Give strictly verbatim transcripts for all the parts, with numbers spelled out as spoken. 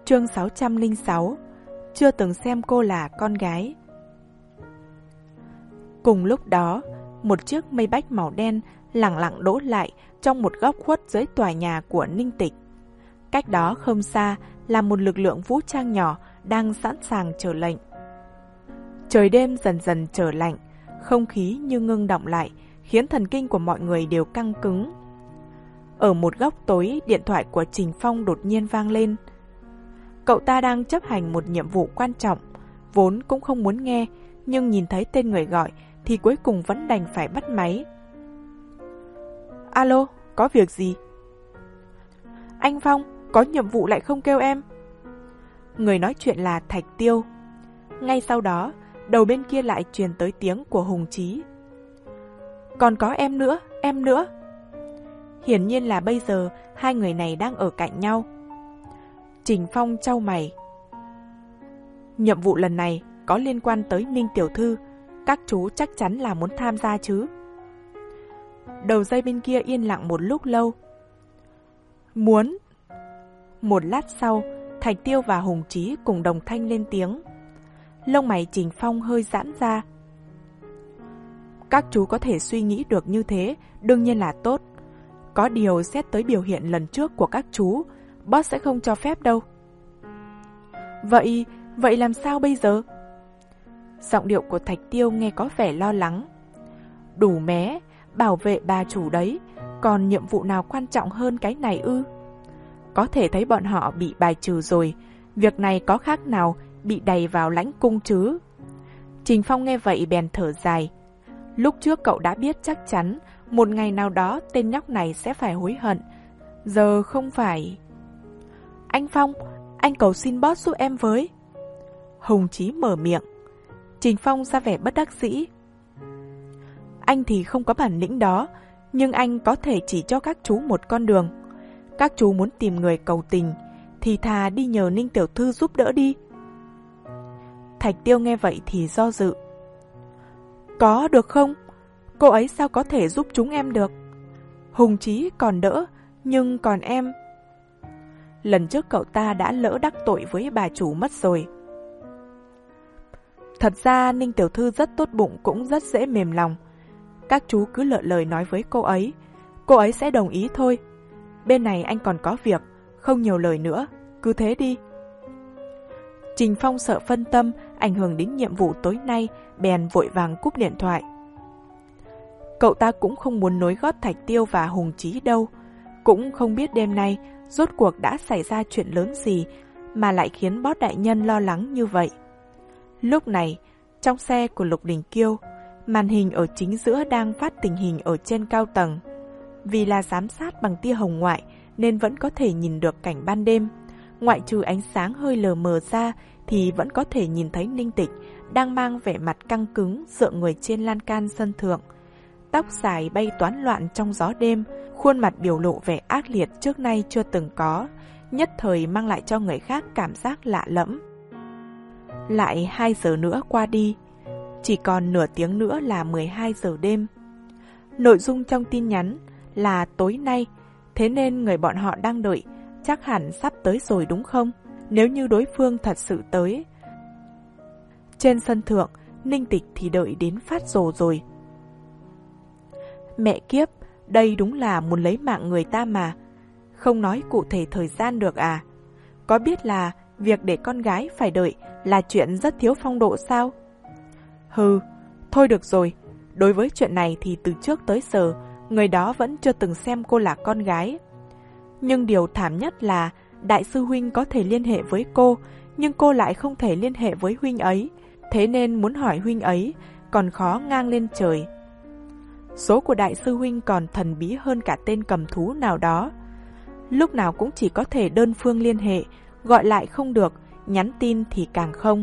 Chương sáu trăm lẻ sáu. Chưa từng xem cô là con gái. Cùng lúc đó, một chiếc Maybach màu đen lẳng lặng đỗ lại trong một góc khuất dưới tòa nhà của Ninh Tịch. Cách đó không xa là một lực lượng vũ trang nhỏ đang sẵn sàng chờ lệnh. Trời đêm dần dần trở lạnh, không khí như ngưng đọng lại, khiến thần kinh của mọi người đều căng cứng. Ở một góc tối, điện thoại của Trình Phong đột nhiên vang lên. Cậu ta đang chấp hành một nhiệm vụ quan trọng, vốn cũng không muốn nghe, nhưng nhìn thấy tên người gọi thì cuối cùng vẫn đành phải bắt máy. Alo, có việc gì? Anh Phong, có nhiệm vụ lại không kêu em. Người nói chuyện là Thạch Tiêu. Ngay sau đó, đầu bên kia lại truyền tới tiếng của Hùng Chí. Còn có em nữa, em nữa. Hiển nhiên là bây giờ hai người này đang ở cạnh nhau. Trình Phong chau mày. Nhiệm vụ lần này có liên quan tới Ninh tiểu thư, các chú chắc chắn là muốn tham gia chứ? Đầu dây bên kia yên lặng một lúc lâu. Muốn. Một lát sau, Thạch Tiêu và Hùng Chí cùng đồng thanh lên tiếng. Lông mày Trình Phong hơi giãn ra. Các chú có thể suy nghĩ được như thế, đương nhiên là tốt. Có điều xét tới biểu hiện lần trước của các chú, boss sẽ không cho phép đâu. Vậy, vậy làm sao bây giờ? Giọng điệu của Thạch Tiêu nghe có vẻ lo lắng. Đủ mé, bảo vệ bà chủ đấy, còn nhiệm vụ nào quan trọng hơn cái này ư? Có thể thấy bọn họ bị bài trừ rồi, việc này có khác nào bị đày vào lãnh cung chứ? Trình Phong nghe vậy bèn thở dài. Lúc trước cậu đã biết chắc chắn một ngày nào đó tên nhóc này sẽ phải hối hận. Giờ không phải... Anh Phong, anh cầu xin boss giúp em với. Hùng Chí mở miệng. Trình Phong ra vẻ bất đắc dĩ. Anh thì không có bản lĩnh đó, nhưng anh có thể chỉ cho các chú một con đường. Các chú muốn tìm người cầu tình, thì thà đi nhờ Ninh tiểu thư giúp đỡ đi. Thạch Tiêu nghe vậy thì do dự. Có được không? Cô ấy sao có thể giúp chúng em được? Hùng Chí còn đỡ, nhưng còn em... Lần trước cậu ta đã lỡ đắc tội với bà chủ mất rồi. Thật ra Ninh tiểu thư rất tốt bụng, cũng rất dễ mềm lòng. Các chú cứ lựa lời nói với cô ấy, cô ấy sẽ đồng ý thôi. Bên này anh còn có việc, không nhiều lời nữa, cứ thế đi. Trình Phong sợ phân tâm, ảnh hưởng đến nhiệm vụ tối nay, bèn vội vàng cúp điện thoại. Cậu ta cũng không muốn nối gót Thạch Tiêu và Hùng Chí đâu, cũng không biết đêm nay rốt cuộc đã xảy ra chuyện lớn gì mà lại khiến boss đại nhân lo lắng như vậy. Lúc này, trong xe của Lục Đình Kiêu, màn hình ở chính giữa đang phát tình hình ở trên cao tầng. Vì là giám sát bằng tia hồng ngoại nên vẫn có thể nhìn được cảnh ban đêm. Ngoại trừ ánh sáng hơi lờ mờ ra thì vẫn có thể nhìn thấy Ninh Tịch đang mang vẻ mặt căng cứng dựa người trên lan can sân thượng. Tóc dài bay toán loạn trong gió đêm, khuôn mặt biểu lộ vẻ ác liệt trước nay chưa từng có, nhất thời mang lại cho người khác cảm giác lạ lẫm. Lại hai giờ nữa qua đi, chỉ còn nửa tiếng nữa là mười hai giờ đêm. Nội dung trong tin nhắn là tối nay, thế nên người bọn họ đang đợi chắc hẳn sắp tới rồi đúng không? Nếu như đối phương thật sự tới. Trên sân thượng, Ninh Tịch thì đợi đến phát rồ rồi. Mẹ kiếp, đây đúng là muốn lấy mạng người ta mà. Không nói cụ thể thời gian được à? Có biết là việc để con gái phải đợi là chuyện rất thiếu phong độ sao? Hừ, thôi được rồi. Đối với chuyện này thì từ trước tới giờ, người đó vẫn chưa từng xem cô là con gái. Nhưng điều thảm nhất là đại sư huynh có thể liên hệ với cô, nhưng cô lại không thể liên hệ với huynh ấy. Thế nên muốn hỏi huynh ấy còn khó ngang lên trời. Số của đại sư huynh còn thần bí hơn cả tên cầm thú nào đó. Lúc nào cũng chỉ có thể đơn phương liên hệ, gọi lại không được, nhắn tin thì càng không.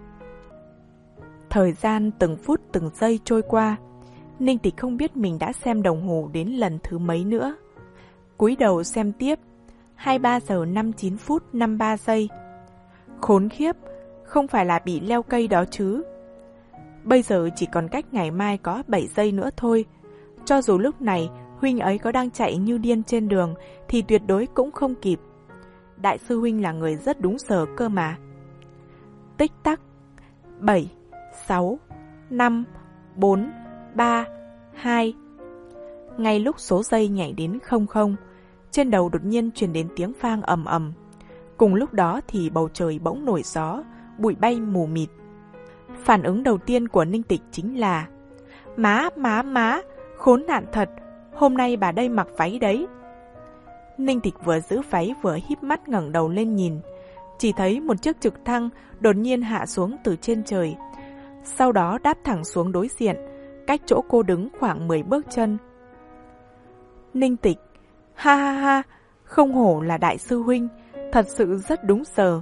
Thời gian từng phút từng giây trôi qua, Ninh Tịch không biết mình đã xem đồng hồ đến lần thứ mấy nữa. Cúi đầu xem tiếp, hai mươi ba giờ năm mươi chín phút năm mươi ba giây. Khốn khiếp, không phải là bị leo cây đó chứ. Bây giờ chỉ còn cách ngày mai có bảy giây nữa thôi. Cho dù lúc này huynh ấy có đang chạy như điên trên đường thì tuyệt đối cũng không kịp. Đại sư huynh là người rất đúng giờ cơ mà. Tích tắc. Bảy, sáu, năm, bốn, ba, hai. Ngay lúc số giây nhảy đến không không, trên đầu đột nhiên truyền đến tiếng vang ầm ầm. Cùng lúc đó thì bầu trời bỗng nổi gió, bụi bay mù mịt. Phản ứng đầu tiên của Ninh Tịch chính là: Má, má, má, khốn nạn thật, hôm nay bà đây mặc váy đấy. Ninh Tịch vừa giữ váy vừa híp mắt ngẩng đầu lên nhìn, chỉ thấy một chiếc trực thăng đột nhiên hạ xuống từ trên trời, sau đó đáp thẳng xuống đối diện, cách chỗ cô đứng khoảng mười bước chân. Ninh Tịch: Ha ha ha, không hổ là đại sư huynh, thật sự rất đúng giờ.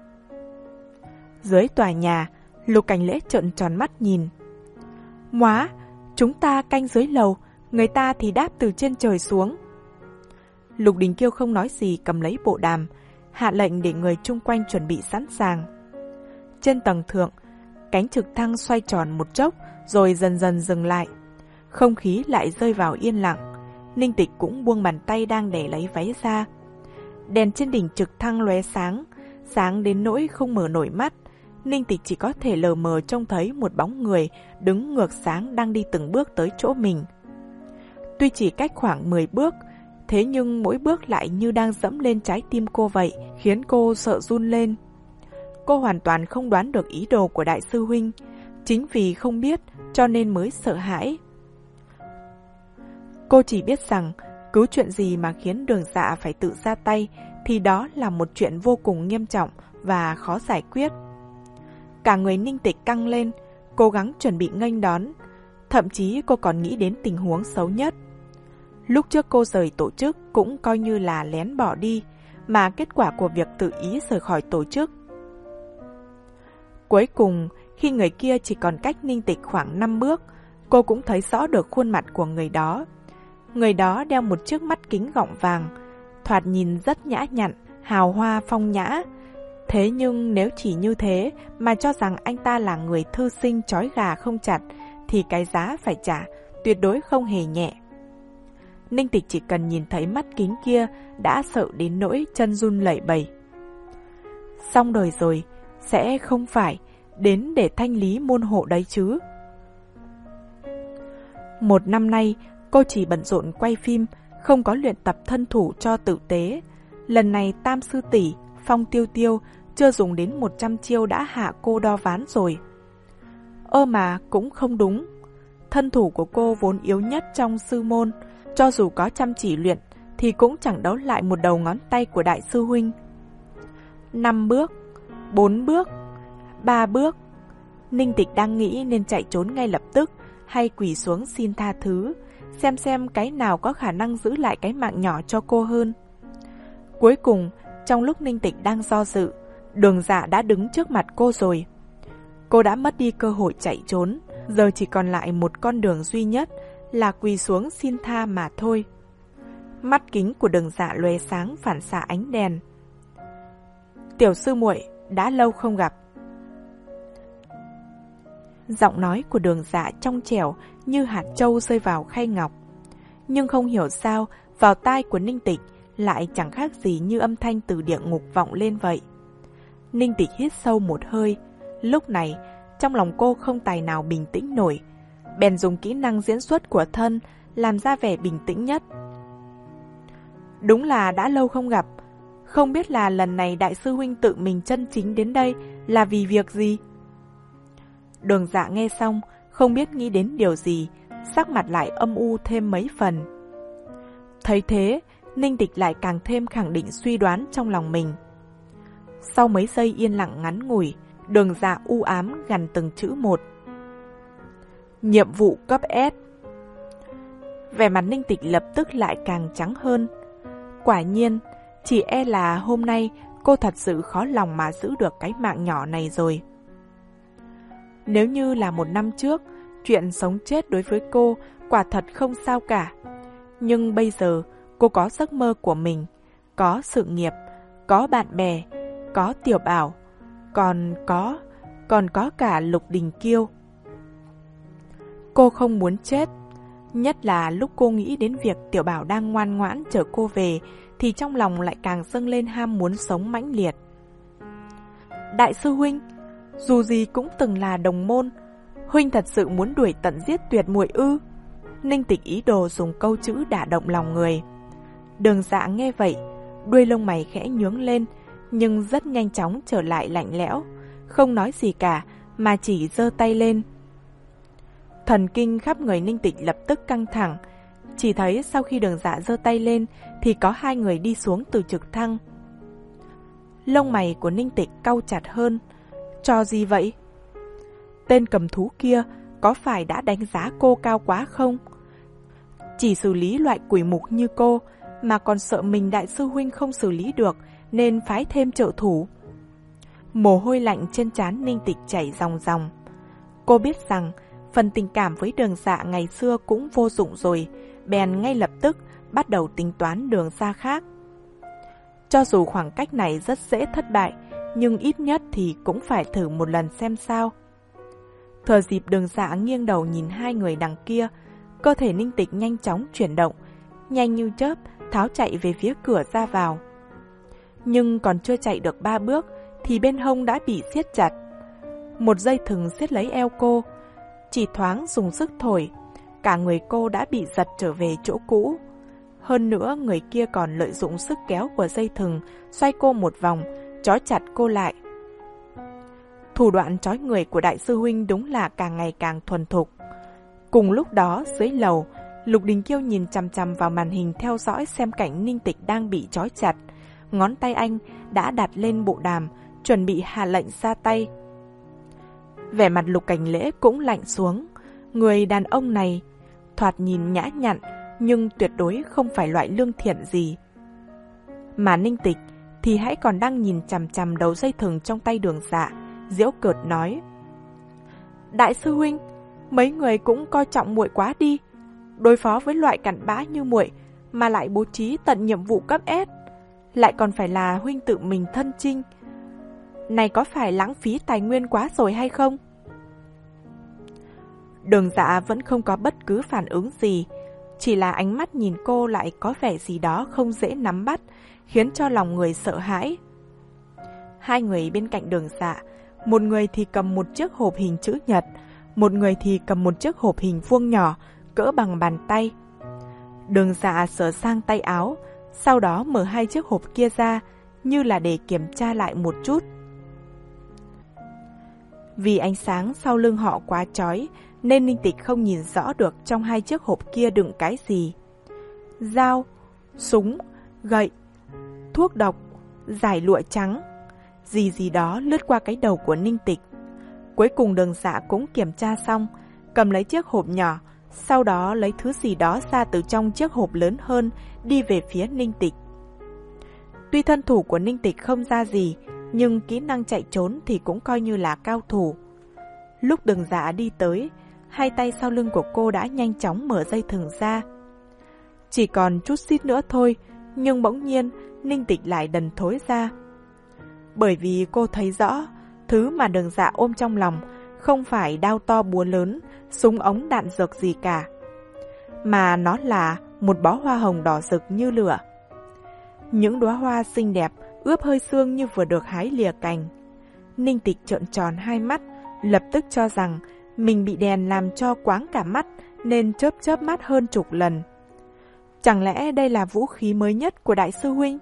Dưới tòa nhà, Lục Cảnh Lễ trợn tròn mắt nhìn. Móa, chúng ta canh dưới lầu, người ta thì đáp từ trên trời xuống. Lục Đình Kiêu không nói gì, cầm lấy bộ đàm, hạ lệnh để người chung quanh chuẩn bị sẵn sàng. Trên tầng thượng, cánh trực thăng xoay tròn một chốc rồi dần dần dừng lại. Không khí lại rơi vào yên lặng. Ninh Tịch cũng buông bàn tay đang để lấy váy ra. Đèn trên đỉnh trực thăng lóe sáng, sáng đến nỗi không mở nổi mắt. Ninh Tịch chỉ có thể lờ mờ trông thấy một bóng người đứng ngược sáng đang đi từng bước tới chỗ mình. Tuy chỉ cách khoảng mười bước, thế nhưng mỗi bước lại như đang dẫm lên trái tim cô vậy, khiến cô sợ run lên. Cô hoàn toàn không đoán được ý đồ của đại sư huynh, chính vì không biết cho nên mới sợ hãi. Cô chỉ biết rằng cứ chuyện gì mà khiến Đường Dạ phải tự ra tay thì đó là một chuyện vô cùng nghiêm trọng và khó giải quyết. Cả người Ninh Tịch căng lên, cố gắng chuẩn bị nghênh đón. Thậm chí cô còn nghĩ đến tình huống xấu nhất. Lúc trước cô rời tổ chức cũng coi như là lén bỏ đi, mà kết quả của việc tự ý rời khỏi tổ chức. Cuối cùng, khi người kia chỉ còn cách Ninh Tịch khoảng năm bước, cô cũng thấy rõ được khuôn mặt của người đó. Người đó đeo một chiếc mắt kính gọng vàng, thoạt nhìn rất nhã nhặn, hào hoa phong nhã. Thế nhưng nếu chỉ như thế mà cho rằng anh ta là người thư sinh trói gà không chặt, thì cái giá phải trả tuyệt đối không hề nhẹ. Ninh Tịch chỉ cần nhìn thấy mắt kính kia đã sợ đến nỗi chân run lẩy bẩy. Xong đời rồi, sẽ không phải đến để thanh lý môn hộ đấy chứ. Một năm nay, cô chỉ bận rộn quay phim, không có luyện tập thân thủ cho tử tế. Lần này Tam Sư Tỷ, Phong Tiêu Tiêu chưa dùng đến một trăm chiêu đã hạ cô đo ván rồi. Ơ mà cũng không đúng. Thân thủ của cô vốn yếu nhất trong sư môn, cho dù có chăm chỉ luyện thì cũng chẳng đấu lại một đầu ngón tay của đại sư huynh. Năm bước, bốn bước, ba bước. Ninh Tịch đang nghĩ nên chạy trốn ngay lập tức hay quỳ xuống xin tha thứ, xem xem cái nào có khả năng giữ lại cái mạng nhỏ cho cô hơn. Cuối cùng, trong lúc Ninh Tịch đang do dự, Đường Dạ đã đứng trước mặt cô rồi. Cô đã mất đi cơ hội chạy trốn, giờ chỉ còn lại một con đường duy nhất là quỳ xuống xin tha mà thôi. Mắt kính của Đường Dạ lóe sáng phản xạ ánh đèn. Tiểu sư muội, đã lâu không gặp. Giọng nói của Đường Dạ trong trẻo như hạt trâu rơi vào khay ngọc. Nhưng không hiểu sao, vào tai của Ninh Tịch lại chẳng khác gì như âm thanh từ địa ngục vọng lên vậy. Ninh Tịch hít sâu một hơi. Lúc này, trong lòng cô không tài nào bình tĩnh nổi, bèn dùng kỹ năng diễn xuất của thân làm ra vẻ bình tĩnh nhất. Đúng là đã lâu không gặp, không biết là lần này đại sư huynh tự mình chân chính đến đây là vì việc gì? Đường Dạ nghe xong, không biết nghĩ đến điều gì, sắc mặt lại âm u thêm mấy phần. Thấy thế, Ninh Tịch lại càng thêm khẳng định suy đoán trong lòng mình. Sau mấy giây yên lặng ngắn ngủi, Đường Dạ u ám gằn từng chữ một. Nhiệm vụ cấp S. Vẻ mặt Ninh Tịch lập tức lại càng trắng hơn. Quả nhiên, chỉ e là hôm nay cô thật sự khó lòng mà giữ được cái mạng nhỏ này rồi. Nếu như là một năm trước, chuyện sống chết đối với cô quả thật không sao cả. Nhưng bây giờ, cô có giấc mơ của mình, có sự nghiệp, có bạn bè, có Tiểu Bảo, còn có, còn có cả Lục Đình Kiêu. Cô không muốn chết, Nhất là lúc cô nghĩ đến việc Tiểu Bảo đang ngoan ngoãn chở cô về, thì trong lòng lại càng dâng lên ham muốn sống mãnh liệt. Đại sư huynh, dù gì cũng từng là đồng môn, huynh thật sự muốn đuổi tận giết tuyệt muội ư? Ninh Tịch ý đồ dùng câu chữ đả động lòng người. Đường Dạ nghe vậy, đuôi lông mày khẽ nhướng lên, nhưng rất nhanh chóng trở lại lạnh lẽo, không nói gì cả mà chỉ giơ tay lên. Thần kinh khắp người Ninh Tịch lập tức căng thẳng, chỉ thấy sau khi Đường Dạ giơ tay lên thì có hai người đi xuống từ trực thăng. Lông mày của Ninh Tịch cau chặt hơn. Cho gì vậy? Tên cầm thú kia có phải đã đánh giá cô cao quá không? Chỉ xử lý loại quỷ mục như cô mà còn sợ mình đại sư huynh không xử lý được nên phái thêm trợ thủ. Mồ hôi lạnh trên trán Ninh Tịch chảy ròng ròng. Cô biết rằng phần tình cảm với Đường Dạ ngày xưa cũng vô dụng rồi, bèn ngay lập tức bắt đầu tính toán đường xa khác. Cho dù khoảng cách này rất dễ thất bại, nhưng ít nhất thì cũng phải thử một lần xem sao. Thừa dịp Đường Dạ nghiêng đầu nhìn hai người đằng kia, cơ thể Ninh Tịch nhanh chóng chuyển động, nhanh như chớp tháo chạy về phía cửa ra vào. Nhưng còn chưa chạy được ba bước thì bên hông đã bị siết chặt. Một dây thừng siết lấy eo cô, chỉ thoáng dùng sức thổi, cả người cô đã bị giật trở về chỗ cũ. Hơn nữa người kia còn lợi dụng sức kéo của dây thừng xoay cô một vòng, trói chặt cô lại. Thủ đoạn trói người của đại sư huynh đúng là càng ngày càng thuần thục. Cùng lúc đó dưới lầu, Lục Đình Kiêu nhìn chằm chằm vào màn hình theo dõi xem cảnh Ninh Tịch đang bị trói chặt. Ngón tay anh đã đặt lên bộ đàm, chuẩn bị hạ lệnh ra tay. Vẻ mặt Lục Cảnh Lễ cũng lạnh xuống. Người đàn ông này thoạt nhìn nhã nhặn, nhưng tuyệt đối không phải loại lương thiện gì. Mà Ninh Tịch thì hãy còn đang nhìn chằm chằm đầu dây thừng trong tay Đường Dạ, giễu cợt nói: Đại sư huynh, mấy người cũng coi trọng muội quá đi. Đối phó với loại cặn bã như muội mà lại bố trí tận nhiệm vụ cấp S, lại còn phải là huynh tự mình thân chinh. Này có phải lãng phí tài nguyên quá rồi hay không? Đường Dạ vẫn không có bất cứ phản ứng gì, chỉ là ánh mắt nhìn cô lại có vẻ gì đó không dễ nắm bắt, khiến cho lòng người sợ hãi. Hai người bên cạnh Đường Dạ, một người thì cầm một chiếc hộp hình chữ nhật, một người thì cầm một chiếc hộp hình vuông nhỏ, cỡ bằng bàn tay. Đường Dạ sờ sang tay áo, sau đó mở hai chiếc hộp kia ra, như là để kiểm tra lại một chút. Vì ánh sáng sau lưng họ quá chói, nên Ninh Tịch không nhìn rõ được trong hai chiếc hộp kia đựng cái gì. Dao, súng, gậy, thuốc độc, giải lụa trắng, gì gì đó lướt qua cái đầu của Ninh Tịch. Cuối cùng Đường Dạ cũng kiểm tra xong, cầm lấy chiếc hộp nhỏ, sau đó lấy thứ gì đó ra từ trong chiếc hộp lớn hơn, đi về phía Ninh Tịch. Tuy thân thủ của Ninh Tịch không ra gì, nhưng kỹ năng chạy trốn thì cũng coi như là cao thủ. Lúc Đường Dạ đi tới, hai tay sau lưng của cô đã nhanh chóng mở dây thừng ra. Chỉ còn chút xíu nữa thôi, nhưng bỗng nhiên Ninh Tịch lại đần thối ra. Bởi vì cô thấy rõ, thứ mà Đường Dạ ôm trong lòng không phải đao to búa lớn, súng ống đạn dược gì cả, mà nó là một bó hoa hồng đỏ rực như lửa. Những đóa hoa xinh đẹp ướp hơi sương như vừa được hái lìa cành. Ninh Tịch trợn tròn hai mắt, lập tức cho rằng mình bị đèn làm cho quáng cả mắt, nên chớp chớp mắt hơn chục lần. Chẳng lẽ đây là vũ khí mới nhất của đại sư huynh?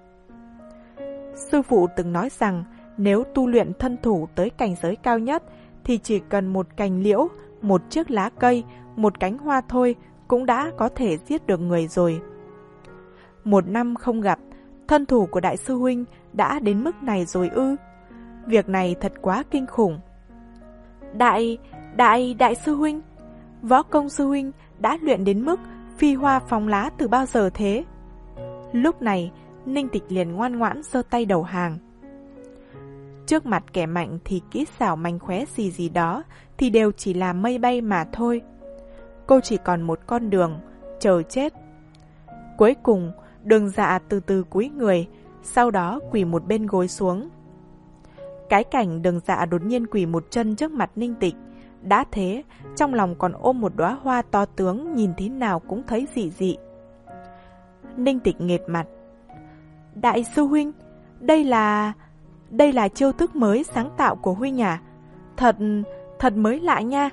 Sư phụ từng nói rằng nếu tu luyện thân thủ tới cảnh giới cao nhất thì chỉ cần một cành liễu, một chiếc lá cây, một cánh hoa thôi cũng đã có thể giết được người rồi. Một năm không gặp, thân thủ của đại sư huynh đã đến mức này rồi ư? Việc này thật quá kinh khủng. Đại, đại, đại sư huynh, võ công sư huynh đã luyện đến mức phi hoa phóng lá từ bao giờ thế? Lúc này, Ninh Tịch liền ngoan ngoãn giơ tay đầu hàng. Trước mặt kẻ mạnh thì kỹ xảo mánh khóe gì gì đó thì đều chỉ là mây bay mà thôi. Cô chỉ còn một con đường, chờ chết. Cuối cùng, Đường Dạ từ từ cúi người, sau đó quỳ một bên gối xuống. Cái cảnh Đường Dạ đột nhiên quỳ một chân trước mặt Ninh Tịch, Đã thế, trong lòng còn ôm một đóa hoa to tướng, nhìn thế nào cũng thấy dị dị. Ninh Tịch nghệt mặt. Đại sư huynh, đây là... Đây là chiêu thức mới sáng tạo của huynh à? Thật... thật mới lạ nha.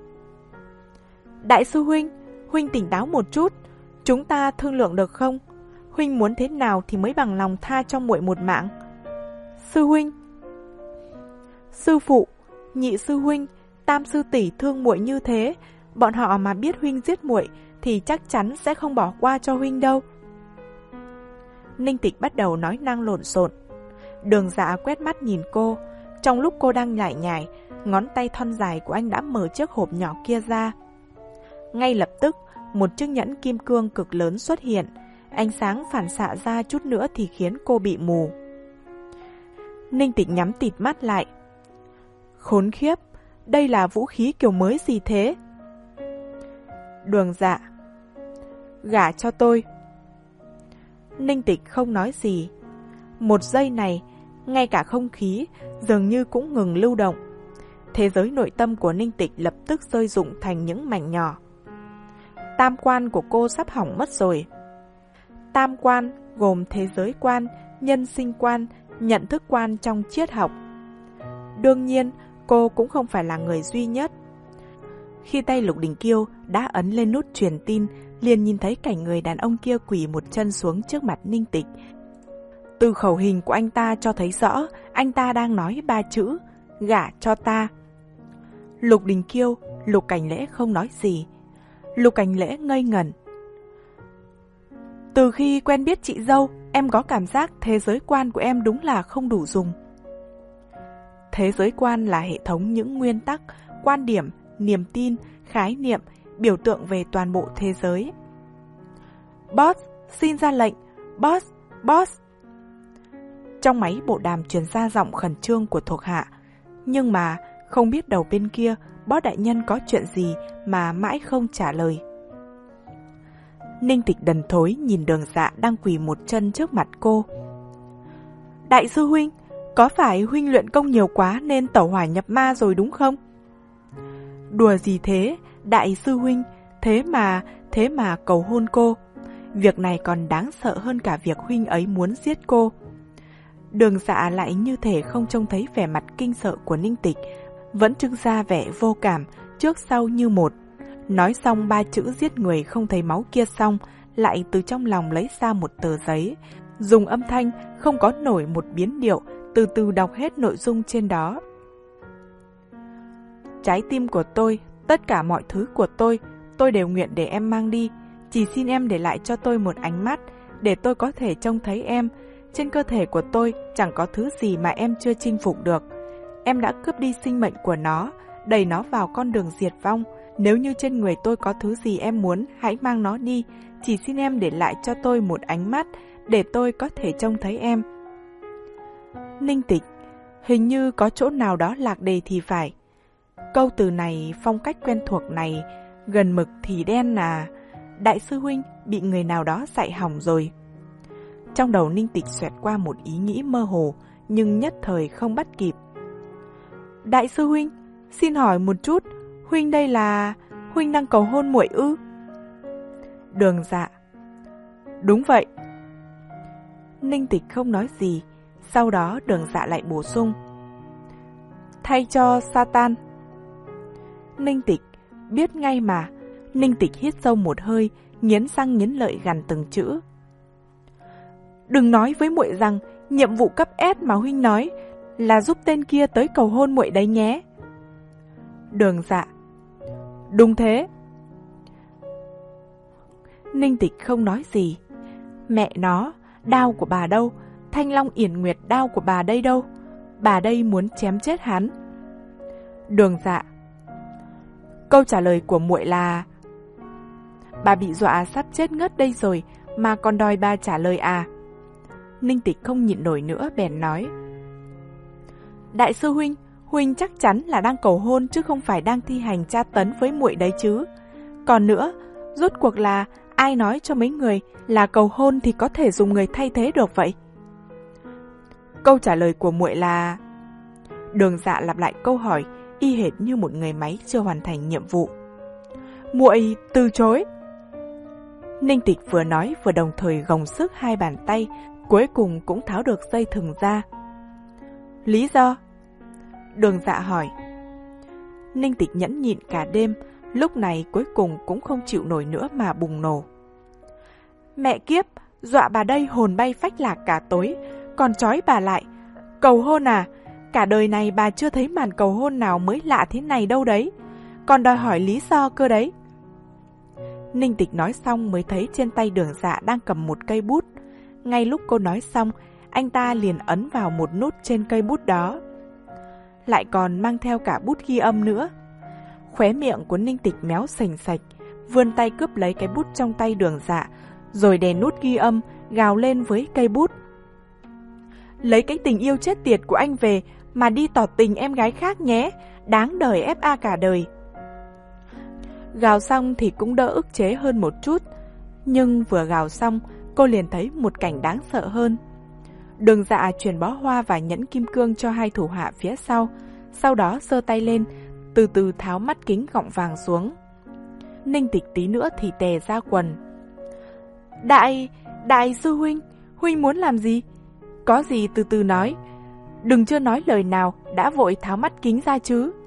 Đại sư huynh, huynh tỉnh táo một chút, chúng ta thương lượng được không? Huynh muốn thế nào thì mới bằng lòng tha cho muội một mạng? Sư huynh, sư phụ, nhị sư huynh, tam sư tỷ thương muội như thế, bọn họ mà biết huynh giết muội thì chắc chắn sẽ không bỏ qua cho huynh đâu. Ninh Tịch bắt đầu nói năng lộn xộn. Đường Dạ quét mắt nhìn cô. Trong lúc cô đang nhảy nhảy, ngón tay thon dài của anh đã mở chiếc hộp nhỏ kia ra. Ngay lập tức, một chiếc nhẫn kim cương cực lớn xuất hiện. Ánh sáng phản xạ ra chút nữa thì khiến cô bị mù. Ninh Tịch nhắm tịt mắt lại. Khốn khiếp, đây là vũ khí kiểu mới gì thế? Đường Dạ, gả cho tôi. Ninh Tịch không nói gì. Một giây này, ngay cả không khí dường như cũng ngừng lưu động. Thế giới nội tâm của Ninh Tịch lập tức rơi rụng thành những mảnh nhỏ. Tam quan của cô sắp hỏng mất rồi. Tam quan gồm thế giới quan, nhân sinh quan, nhận thức quan trong triết học. Đương nhiên, cô cũng không phải là người duy nhất. Khi tay Lục Đình Kiêu đã ấn lên nút truyền tin, liền nhìn thấy cảnh người đàn ông kia quỳ một chân xuống trước mặt Ninh Tịch. Từ khẩu hình của anh ta cho thấy rõ, anh ta đang nói ba chữ, gả cho ta. Lục Đình Kiêu, Lục Cảnh Lễ không nói gì. Lục Cảnh Lễ ngây ngẩn. Từ khi quen biết chị dâu, em có cảm giác thế giới quan của em đúng là không đủ dùng. Thế giới quan là hệ thống những nguyên tắc, quan điểm, niềm tin, khái niệm, biểu tượng về toàn bộ thế giới. Boss, xin ra lệnh. Boss, boss. Trong máy bộ đàm truyền ra giọng khẩn trương của thuộc hạ. Nhưng mà không biết đầu bên kia boss đại nhân có chuyện gì mà mãi không trả lời. Ninh Tịch đần thối nhìn Đường Dạ đang quỳ một chân trước mặt cô. Đại sư huynh, có phải huynh luyện công nhiều quá nên tẩu hỏa nhập ma rồi đúng không? Đùa gì thế, đại sư huynh, thế mà, thế mà cầu hôn cô. Việc này còn đáng sợ hơn cả việc huynh ấy muốn giết cô. Đường Dạ lại như thể không trông thấy vẻ mặt kinh sợ của Ninh Tịch, vẫn trưng ra vẻ vô cảm, trước sau như một. Nói xong ba chữ giết người không thấy máu kia xong, lại từ trong lòng lấy ra một tờ giấy, dùng âm thanh không có nổi một biến điệu, từ từ đọc hết nội dung trên đó. Trái tim của tôi, tất cả mọi thứ của tôi, tôi đều nguyện để em mang đi. Chỉ xin em để lại cho tôi một ánh mắt, để tôi có thể trông thấy em. Trên cơ thể của tôi chẳng có thứ gì mà em chưa chinh phục được. Em đã cướp đi sinh mệnh của nó, đẩy nó vào con đường diệt vong. Nếu như trên người tôi có thứ gì em muốn, hãy mang nó đi. Chỉ xin em để lại cho tôi một ánh mắt, để tôi có thể trông thấy em. Ninh Tịch, hình như có chỗ nào đó lạc đề thì phải. Câu từ này, phong cách quen thuộc này, gần mực thì đen à. Đại sư huynh bị người nào đó dạy hỏng rồi. Trong đầu Ninh Tịch xoẹt qua một ý nghĩ mơ hồ, nhưng nhất thời không bắt kịp. Đại sư huynh, xin hỏi một chút, huynh đây là... huynh đang cầu hôn muội ư? Đường Dạ, đúng vậy. Ninh Tịch không nói gì. Sau đó Đường Dạ lại bổ sung, thay cho Satan. Ninh Tịch biết ngay mà. Ninh Tịch hít sâu một hơi, nghiến răng nghiến lợi gằn từng chữ. Đừng nói với muội rằng nhiệm vụ cấp S mà huynh nói là giúp tên kia tới cầu hôn muội đấy nhé. Đường Dạ, đúng thế. Ninh Tịch không nói gì. Mẹ nó, đao của bà đâu? Thanh Long Yển Nguyệt đao của bà đây đâu? Bà đây muốn chém chết hắn. Đường Dạ, câu trả lời của muội là... Bà bị dọa sắp chết ngất đây rồi mà còn đòi bà trả lời à? Ninh Tịch không nhịn nổi nữa bèn nói. Đại sư huynh, huynh chắc chắn là đang cầu hôn chứ không phải đang thi hành tra tấn với muội đấy chứ. Còn nữa, rốt cuộc là ai nói cho mấy người là cầu hôn thì có thể dùng người thay thế được vậy? Câu trả lời của muội là... Đường Dạ lặp lại câu hỏi, y hệt như một người máy chưa hoàn thành nhiệm vụ. Muội từ chối. Ninh Tịch vừa nói vừa đồng thời gồng sức hai bàn tay, cuối cùng cũng tháo được dây thừng ra. Lý do? Đường Dạ hỏi. Ninh Tịch nhẫn nhịn cả đêm, lúc này cuối cùng cũng không chịu nổi nữa mà bùng nổ. Mẹ kiếp, dọa bà đây hồn bay phách lạc cả tối, còn trói bà lại. Cầu hôn à? Cả đời này bà chưa thấy màn cầu hôn nào mới lạ thế này đâu đấy. Còn đòi hỏi lý do cơ đấy. Ninh Tịch nói xong mới thấy trên tay Đường Dạ đang cầm một cây bút. Ngay lúc cô nói xong, anh ta liền ấn vào một nút trên cây bút đó. Lại còn mang theo cả bút ghi âm nữa. Khóe miệng của Ninh Tịch méo sành sạch, vươn tay cướp lấy cái bút trong tay Đường Dạ, rồi đè nút ghi âm, gào lên với cây bút. Lấy cái tình yêu chết tiệt của anh về mà đi tỏ tình em gái khác nhé, đáng đời ép a cả đời. Gào xong thì cũng đỡ ức chế hơn một chút, nhưng vừa gào xong, cô liền thấy một cảnh đáng sợ hơn. Đường Dạ chuyển bó hoa và nhẫn kim cương cho hai thủ hạ phía sau, sau đó giơ tay lên, từ từ tháo mắt kính gọng vàng xuống. Ninh Tịch tí nữa thì tè ra quần. Đại, đại sư huynh, huynh muốn làm gì? Có gì từ từ nói, đừng chưa nói lời nào đã vội tháo mắt kính ra chứ.